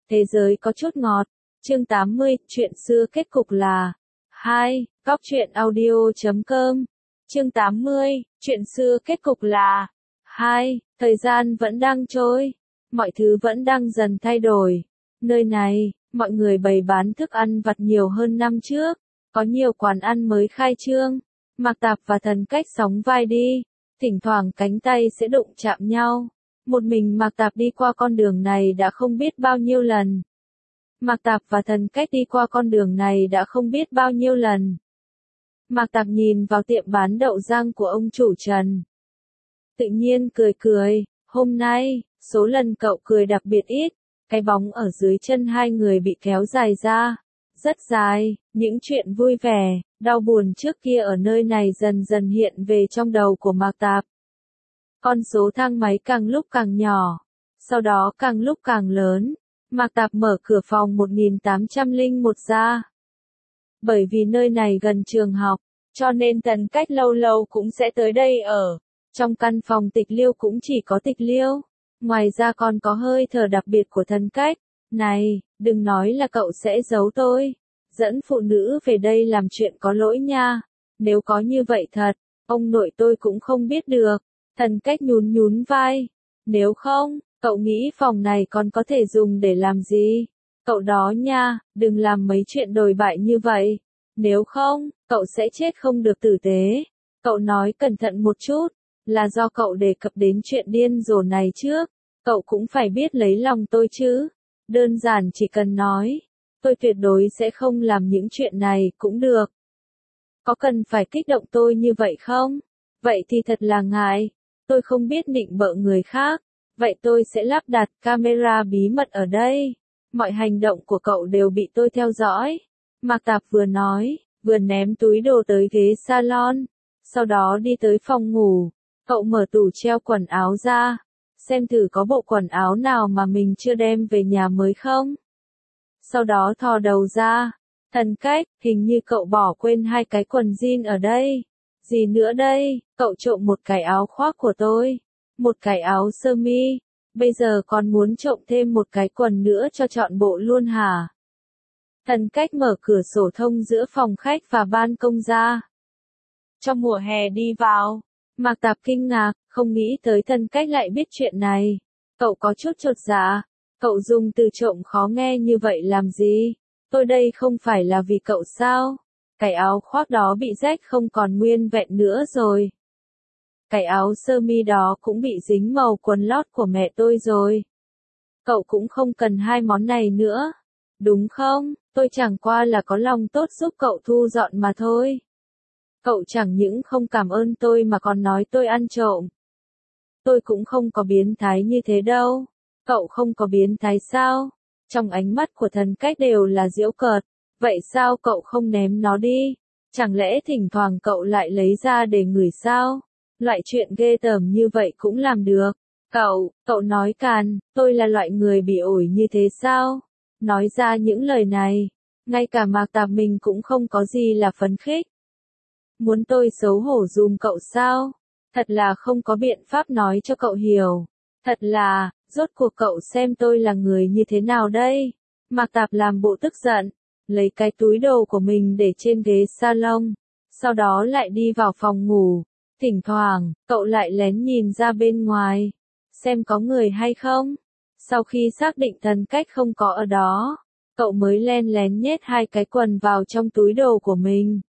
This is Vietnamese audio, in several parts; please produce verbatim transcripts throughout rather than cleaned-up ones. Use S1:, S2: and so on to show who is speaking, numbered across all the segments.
S1: Thế giới có chút ngọt. Chương tám mươi, chuyện xưa kết cục là hai. Góc truyện audio chấm com. Chương tám mươi, chuyện xưa kết cục là hai. Thời gian vẫn đang trôi, mọi thứ vẫn đang dần thay đổi. Nơi này, mọi người bày bán thức ăn vặt nhiều hơn năm trước, có nhiều quán ăn mới khai trương. Mạc Tạp và Thần Cách sóng vai đi, thỉnh thoảng cánh tay sẽ đụng chạm nhau. Một mình Mạc Tạp đi qua con đường này đã không biết bao nhiêu lần. Mạc Tạp và Thần Cách đi qua con đường này đã không biết bao nhiêu lần. Mạc Tạp nhìn vào tiệm bán đậu rang của ông chủ Trần. Tự nhiên cười cười, hôm nay, số lần cậu cười đặc biệt ít, cái bóng ở dưới chân hai người bị kéo dài ra, rất dài, những chuyện vui vẻ, đau buồn trước kia ở nơi này dần dần hiện về trong đầu của Mạc Tạp. Con số thang máy càng lúc càng nhỏ, sau đó càng lúc càng lớn. Mạc Tạp mở cửa phòng một nghìn tám trăm lẻ một ra. Bởi vì nơi này gần trường học, cho nên Thần Cách lâu lâu cũng sẽ tới đây ở. Trong căn phòng tịch liêu cũng chỉ có tịch liêu. Ngoài ra còn có hơi thở đặc biệt của Thần Cách. Này, đừng nói là cậu sẽ giấu tôi. Dẫn phụ nữ về đây làm chuyện có lỗi nha. Nếu có như vậy thật, ông nội tôi cũng không biết được. Thần Cách nhún nhún vai. Nếu không, cậu nghĩ phòng này còn có thể dùng để làm gì? Cậu đó nha, đừng làm mấy chuyện đồi bại như vậy. Nếu không, cậu sẽ chết không được tử tế. Cậu nói cẩn thận một chút, là do cậu đề cập đến chuyện điên rồ này trước. Cậu cũng phải biết lấy lòng tôi chứ. Đơn giản chỉ cần nói, tôi tuyệt đối sẽ không làm những chuyện này cũng được. Có cần phải kích động tôi như vậy không? Vậy thì thật là ngại. Tôi không biết nịnh bợ người khác. Vậy tôi sẽ lắp đặt camera bí mật ở đây. Mọi hành động của cậu đều bị tôi theo dõi. Mạc Tạp vừa nói, vừa ném túi đồ tới ghế salon. Sau đó đi tới phòng ngủ. Cậu mở tủ treo quần áo ra. Xem thử có bộ quần áo nào mà mình chưa đem về nhà mới không. Sau đó thò đầu ra. Thần Cách, hình như cậu bỏ quên hai cái quần jean ở đây. Gì nữa đây, cậu trộm một cái áo khoác của tôi. Một cái áo sơ mi. Bây giờ còn muốn trộm thêm một cái quần nữa cho trọn bộ luôn hả? Thần Cách mở cửa sổ thông giữa phòng khách và ban công ra. Trong mùa hè đi vào. Mạc Tạp kinh ngạc, không nghĩ tới Thần Cách lại biết chuyện này. Cậu có chút chột dạ. Cậu dùng từ trộm khó nghe như vậy làm gì? Tôi đây không phải là vì cậu sao? Cái áo khoác đó bị rách không còn nguyên vẹn nữa rồi. Cái áo sơ mi đó cũng bị dính màu quần lót của mẹ tôi rồi. Cậu cũng không cần hai món này nữa. Đúng không? Tôi chẳng qua là có lòng tốt giúp cậu thu dọn mà thôi. Cậu chẳng những không cảm ơn tôi mà còn nói tôi ăn trộm. Tôi cũng không có biến thái như thế đâu. Cậu không có biến thái sao? Trong ánh mắt của Thần Cách đều là giễu cợt. Vậy sao cậu không ném nó đi? Chẳng lẽ thỉnh thoảng cậu lại lấy ra để ngửi sao? Loại chuyện ghê tởm như vậy cũng làm được. Cậu, cậu nói càn, tôi là loại người bị ổi như thế sao? Nói ra những lời này, ngay cả Mạc Tạp mình cũng không có gì là phấn khích. Muốn tôi xấu hổ dùm cậu sao? Thật là không có biện pháp nói cho cậu hiểu. Thật là, rốt cuộc cậu xem tôi là người như thế nào đây? Mạc Tạp làm bộ tức giận, lấy cái túi đồ của mình để trên ghế salon, sau đó lại đi vào phòng ngủ. Thỉnh thoảng, cậu lại lén nhìn ra bên ngoài, xem có người hay không. Sau khi xác định Thần Cách không có ở đó, cậu mới len lén nhét hai cái quần vào trong túi đồ của mình.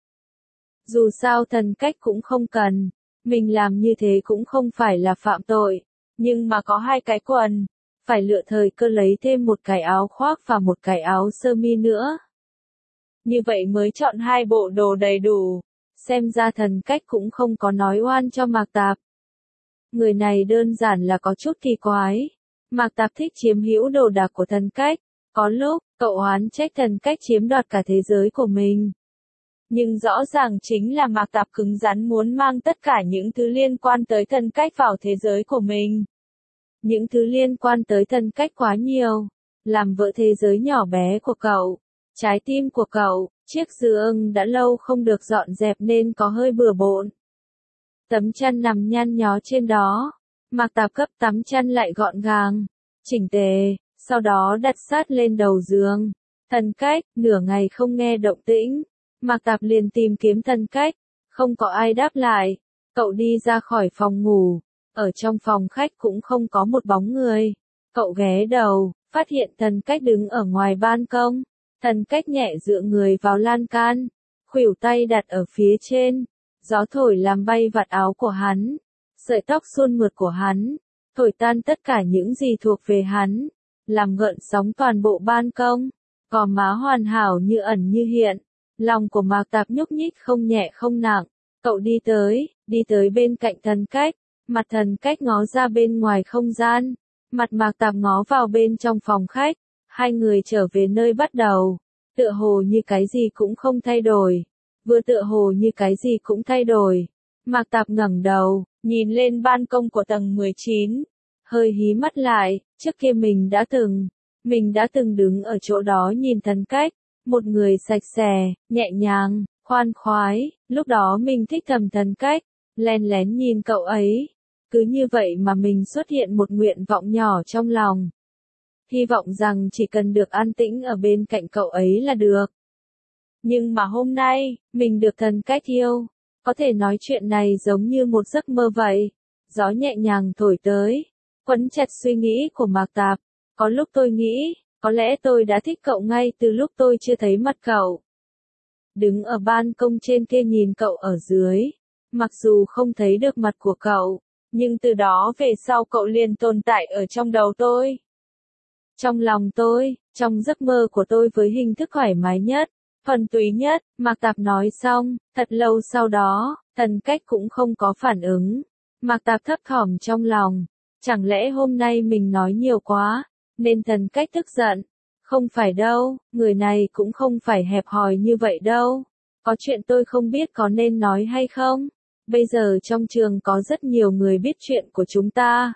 S1: Dù sao Thần Cách cũng không cần, mình làm như thế cũng không phải là phạm tội, nhưng mà có hai cái quần, phải lựa thời cơ lấy thêm một cái áo khoác và một cái áo sơ mi nữa. Như vậy mới chọn hai bộ đồ đầy đủ. Xem ra Thần Cách cũng không có nói oan cho Mạc Tạp. Người này đơn giản là có chút kỳ quái. Mạc Tạp thích chiếm hữu đồ đạc của Thần Cách. Có lúc, cậu oán trách Thần Cách chiếm đoạt cả thế giới của mình. Nhưng rõ ràng chính là Mạc Tạp cứng rắn muốn mang tất cả những thứ liên quan tới Thần Cách vào thế giới của mình. Những thứ liên quan tới Thần Cách quá nhiều. Làm vỡ thế giới nhỏ bé của cậu. Trái tim của cậu. Chiếc giường đã lâu không được dọn dẹp nên có hơi bừa bộn. Tấm chăn nằm nhăn nhó trên đó. Mạc Tạp gấp tấm chăn lại gọn gàng, chỉnh tề, sau đó đặt sát lên đầu giường. Thần Cách, nửa ngày không nghe động tĩnh, Mạc Tạp liền tìm kiếm Thần Cách, không có ai đáp lại. Cậu đi ra khỏi phòng ngủ, ở trong phòng khách cũng không có một bóng người. Cậu ghé đầu, phát hiện Thần Cách đứng ở ngoài ban công. Thần Cách nhẹ dựa người vào lan can, khuỷu tay đặt ở phía trên. Gió thổi làm bay vạt áo của hắn, sợi tóc suôn mượt của hắn, thổi tan tất cả những gì thuộc về hắn, làm gợn sóng toàn bộ ban công. Gò má hoàn hảo như ẩn như hiện, lòng của Mạc Tạp nhúc nhích không nhẹ không nặng. Cậu đi tới, đi tới bên cạnh Thần Cách, mặt Thần Cách ngó ra bên ngoài không gian, mặt Mạc Tạp ngó vào bên trong phòng khách, hai người trở về nơi bắt đầu, tựa hồ như cái gì cũng không thay đổi, vừa tựa hồ như cái gì cũng thay đổi. Mạc Tạp ngẩng đầu, nhìn lên ban công của tầng mười chín, hơi hí mắt lại, trước kia mình đã từng, mình đã từng đứng ở chỗ đó nhìn Thần Cách, một người sạch sẽ, nhẹ nhàng, khoan khoái, lúc đó mình thích thầm Thần Cách, len lén nhìn cậu ấy. Cứ như vậy mà mình xuất hiện một nguyện vọng nhỏ trong lòng. Hy vọng rằng chỉ cần được an tĩnh ở bên cạnh cậu ấy là được. Nhưng mà hôm nay, mình được Thần Cách yêu. Có thể nói chuyện này giống như một giấc mơ vậy. Gió nhẹ nhàng thổi tới, quấn chặt suy nghĩ của Mạc Tạp. Có lúc tôi nghĩ, có lẽ tôi đã thích cậu ngay từ lúc tôi chưa thấy mặt cậu. Đứng ở ban công trên kia nhìn cậu ở dưới, mặc dù không thấy được mặt của cậu, nhưng từ đó về sau cậu liền tồn tại ở trong đầu tôi. Trong lòng tôi, trong giấc mơ của tôi với hình thức thoải mái nhất, thuần túy nhất. Mạc Tạp nói xong, thật lâu sau đó, Thần Cách cũng không có phản ứng. Mạc Tạp thấp thỏm trong lòng, chẳng lẽ hôm nay mình nói nhiều quá, nên Thần Cách tức giận. Không phải đâu, người này cũng không phải hẹp hòi như vậy đâu. Có chuyện tôi không biết có nên nói hay không. Bây giờ trong trường có rất nhiều người biết chuyện của chúng ta.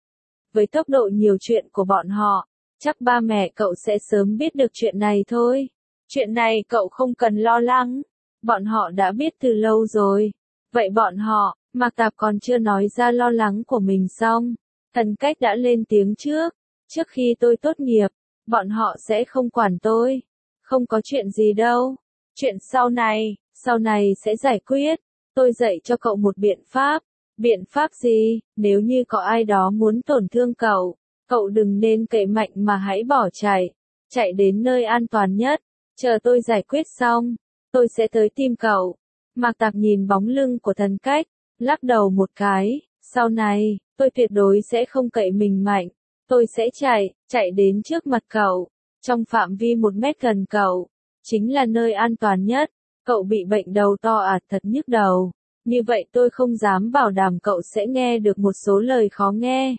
S1: Với tốc độ nhiều chuyện của bọn họ, chắc ba mẹ cậu sẽ sớm biết được chuyện này thôi. Chuyện này cậu không cần lo lắng. Bọn họ đã biết từ lâu rồi. Vậy bọn họ, Mạc Tạp còn chưa nói ra lo lắng của mình xong. Thần Cách đã lên tiếng trước. Trước khi tôi tốt nghiệp, bọn họ sẽ không quản tôi. Không có chuyện gì đâu. Chuyện sau này, sau này sẽ giải quyết. Tôi dạy cho cậu một biện pháp. Biện pháp gì? Nếu như có ai đó muốn tổn thương cậu, cậu đừng nên cậy mạnh mà hãy bỏ chạy. Chạy đến nơi an toàn nhất. Chờ tôi giải quyết xong, tôi sẽ tới tìm cậu. Mạc Tạp nhìn bóng lưng của Thần Cách, lắc đầu một cái. Sau này, tôi tuyệt đối sẽ không cậy mình mạnh. Tôi sẽ chạy, chạy đến trước mặt cậu. Trong phạm vi một mét gần cậu, chính là nơi an toàn nhất. Cậu bị bệnh đầu to ạt thật nhức đầu. Như vậy tôi không dám bảo đảm cậu sẽ nghe được một số lời khó nghe.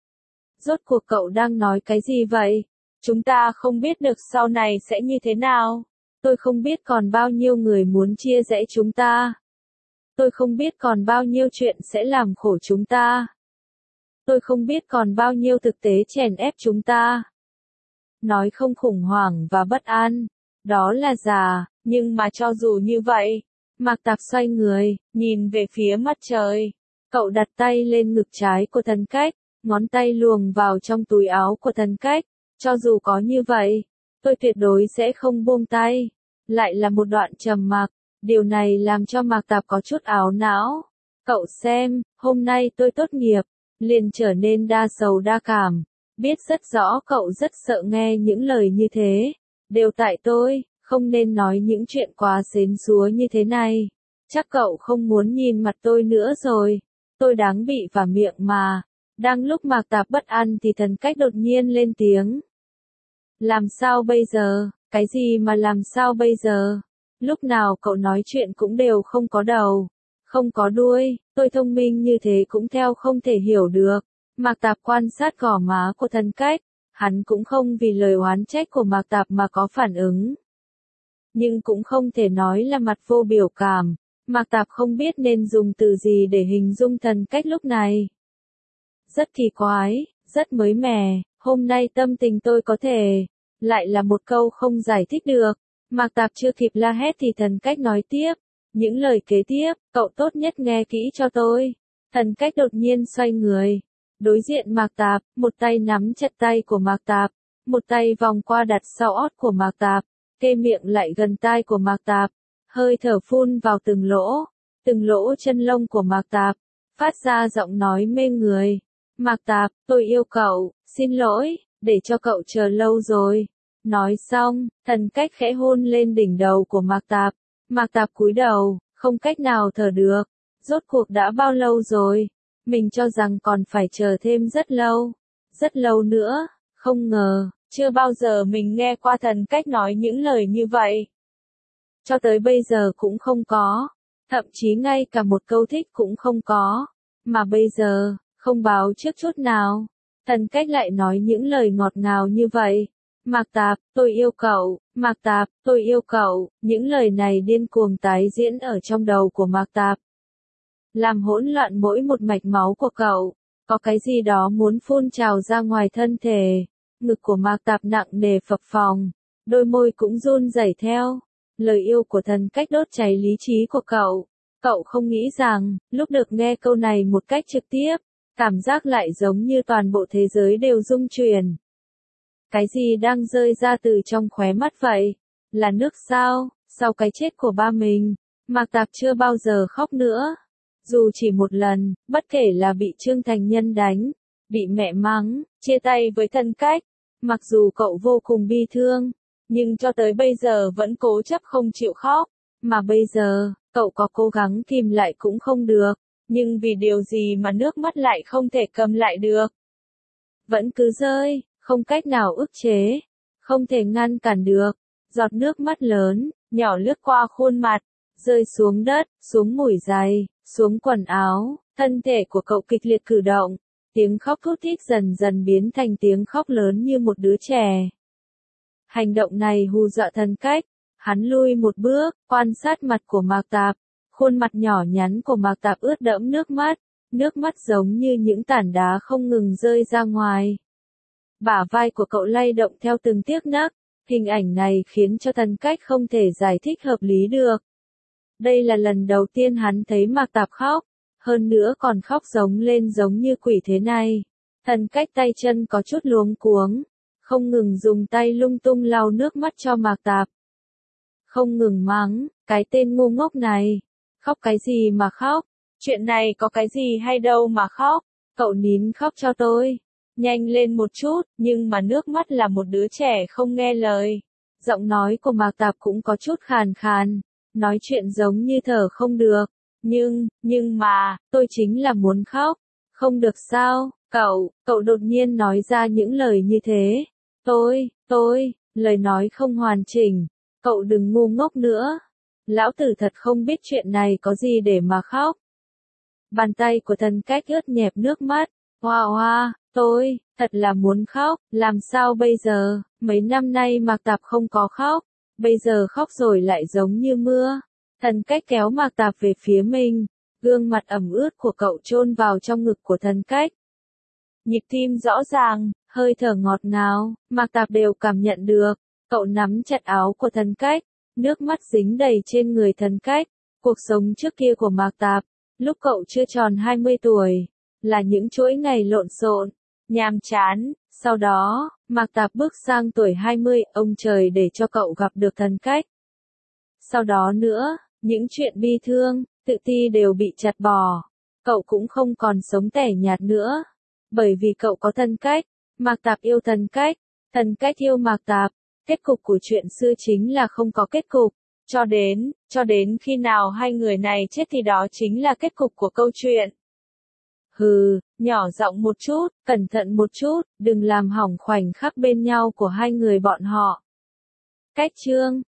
S1: Rốt cuộc cậu đang nói cái gì vậy? Chúng ta không biết được sau này sẽ như thế nào. Tôi không biết còn bao nhiêu người muốn chia rẽ chúng ta. Tôi không biết còn bao nhiêu chuyện sẽ làm khổ chúng ta. Tôi không biết còn bao nhiêu thực tế chèn ép chúng ta. Nói không khủng hoảng và bất an, đó là già, nhưng mà cho dù như vậy, Mạc Tạp xoay người, nhìn về phía mặt trời. Cậu đặt tay lên ngực trái của Thần Cách, ngón tay luồn vào trong túi áo của Thần Cách. Cho dù có như vậy, tôi tuyệt đối sẽ không buông tay. Lại là một đoạn trầm mặc, điều này làm cho Mạc Tạp có chút ảo não. Cậu xem, hôm nay tôi tốt nghiệp, liền trở nên đa sầu đa cảm. Biết rất rõ cậu rất sợ nghe những lời như thế. Đều tại tôi, không nên nói những chuyện quá xến xúa như thế này. Chắc cậu không muốn nhìn mặt tôi nữa rồi. Tôi đáng bị vả miệng mà. Đang lúc Mạc Tạp bất an thì Thần Cách đột nhiên lên tiếng. Làm sao bây giờ? Cái gì mà làm sao bây giờ? Lúc nào cậu nói chuyện cũng đều không có đầu, không có đuôi, tôi thông minh như thế cũng theo không thể hiểu được. Mạc Tạp quan sát gò má của Thần Cách, hắn cũng không vì lời oán trách của Mạc Tạp mà có phản ứng. Nhưng cũng không thể nói là mặt vô biểu cảm, Mạc Tạp không biết nên dùng từ gì để hình dung Thần Cách lúc này. Rất kỳ quái, rất mới mẻ, hôm nay tâm tình tôi có thể, lại là một câu không giải thích được. Mạc Tạp chưa kịp la hét thì Thần Cách nói tiếp, những lời kế tiếp, cậu tốt nhất nghe kỹ cho tôi. Thần Cách đột nhiên xoay người, đối diện Mạc Tạp, một tay nắm chặt tay của Mạc Tạp, một tay vòng qua đặt sau ót của Mạc Tạp, kê miệng lại gần tai của Mạc Tạp, hơi thở phun vào từng lỗ, từng lỗ chân lông của Mạc Tạp, phát ra giọng nói mê người. Mạc Tạp, tôi yêu cậu, xin lỗi, để cho cậu chờ lâu rồi. Nói xong, Thần Cách khẽ hôn lên đỉnh đầu của Mạc Tạp. Mạc Tạp cúi đầu, không cách nào thở được. Rốt cuộc đã bao lâu rồi? Mình cho rằng còn phải chờ thêm rất lâu. Rất lâu nữa, không ngờ, chưa bao giờ mình nghe qua Thần Cách nói những lời như vậy. Cho tới bây giờ cũng không có. Thậm chí ngay cả một câu thích cũng không có. Mà bây giờ, không báo trước chút nào. Thần Cách lại nói những lời ngọt ngào như vậy. Mạc Tạp, tôi yêu cậu, Mạc Tạp, tôi yêu cậu, những lời này điên cuồng tái diễn ở trong đầu của Mạc Tạp. Làm hỗn loạn mỗi một mạch máu của cậu, có cái gì đó muốn phun trào ra ngoài thân thể. Ngực của Mạc Tạp nặng nề phập phồng, đôi môi cũng run rẩy theo. Lời yêu của Thần Cách đốt cháy lý trí của cậu. Cậu không nghĩ rằng, lúc được nghe câu này một cách trực tiếp, cảm giác lại giống như toàn bộ thế giới đều rung chuyển. Cái gì đang rơi ra từ trong khóe mắt vậy? Là nước sao? Sau cái chết của ba mình, Mạc Tạp chưa bao giờ khóc nữa. Dù chỉ một lần, bất kể là bị Trương Thành Nhân đánh, bị mẹ mắng, chia tay với Thần Cách. Mặc dù cậu vô cùng bi thương, nhưng cho tới bây giờ vẫn cố chấp không chịu khóc. Mà bây giờ, cậu có cố gắng kìm lại cũng không được. Nhưng vì điều gì mà nước mắt lại không thể cầm lại được. Vẫn cứ rơi, không cách nào ức chế, không thể ngăn cản được. Giọt nước mắt lớn, nhỏ lướt qua khuôn mặt, rơi xuống đất, xuống mủi giày, xuống quần áo, thân thể của cậu kịch liệt cử động. Tiếng khóc thút thít dần dần biến thành tiếng khóc lớn như một đứa trẻ. Hành động này hù dọa Thần Cách, hắn lui một bước, quan sát mặt của Mạc Tạp. Khuôn mặt nhỏ nhắn của Mạc Tạp ướt đẫm nước mắt, nước mắt giống như những tảng đá không ngừng rơi ra ngoài. Bả vai của cậu lay động theo từng tiếc nấc, hình ảnh này khiến cho Thần Cách không thể giải thích hợp lý được. Đây là lần đầu tiên hắn thấy Mạc Tạp khóc, hơn nữa còn khóc giống lên giống như quỷ thế này. Thần Cách tay chân có chút luống cuống, không ngừng dùng tay lung tung lau nước mắt cho Mạc Tạp. Không ngừng mắng, cái tên ngu ngốc này. Khóc cái gì mà khóc? Chuyện này có cái gì hay đâu mà khóc? Cậu nín khóc cho tôi. Nhanh lên một chút, nhưng mà nước mắt là một đứa trẻ không nghe lời. Giọng nói của Mạc Tạp cũng có chút khàn khàn. Nói chuyện giống như thở không được. Nhưng, nhưng mà, tôi chính là muốn khóc. Không được sao, cậu, cậu đột nhiên nói ra những lời như thế. Tôi, tôi, lời nói không hoàn chỉnh. Cậu đừng ngu ngốc nữa. Lão tử thật không biết chuyện này có gì để mà khóc. Bàn tay của Thần Cách ướt nhẹp nước mắt. Hoa hoa, tôi, thật là muốn khóc, làm sao bây giờ, mấy năm nay Mạc Tạp không có khóc, bây giờ khóc rồi lại giống như mưa. Thần Cách kéo Mạc Tạp về phía mình, gương mặt ẩm ướt của cậu chôn vào trong ngực của Thần Cách. Nhịp tim rõ ràng, hơi thở ngọt ngào, Mạc Tạp đều cảm nhận được. Cậu nắm chặt áo của Thần Cách, nước mắt dính đầy trên người Thần Cách. Cuộc sống trước kia của Mạc Tạp, lúc cậu chưa tròn hai mươi tuổi, là những chuỗi ngày lộn xộn, nhàm chán. Sau đó, Mạc Tạp bước sang tuổi hai mươi, ông trời để cho cậu gặp được Thần Cách. Sau đó nữa, những chuyện bi thương, tự ti đều bị chặt bỏ. Cậu cũng không còn sống tẻ nhạt nữa. Bởi vì cậu có Thần Cách, Mạc Tạp yêu Thần Cách, Thần Cách yêu Mạc Tạp. Kết cục của chuyện xưa chính là không có kết cục. Cho đến, cho đến khi nào hai người này chết thì đó chính là kết cục của câu chuyện. Hừ, nhỏ giọng một chút, cẩn thận một chút, đừng làm hỏng khoảnh khắc bên nhau của hai người bọn họ. Cách chương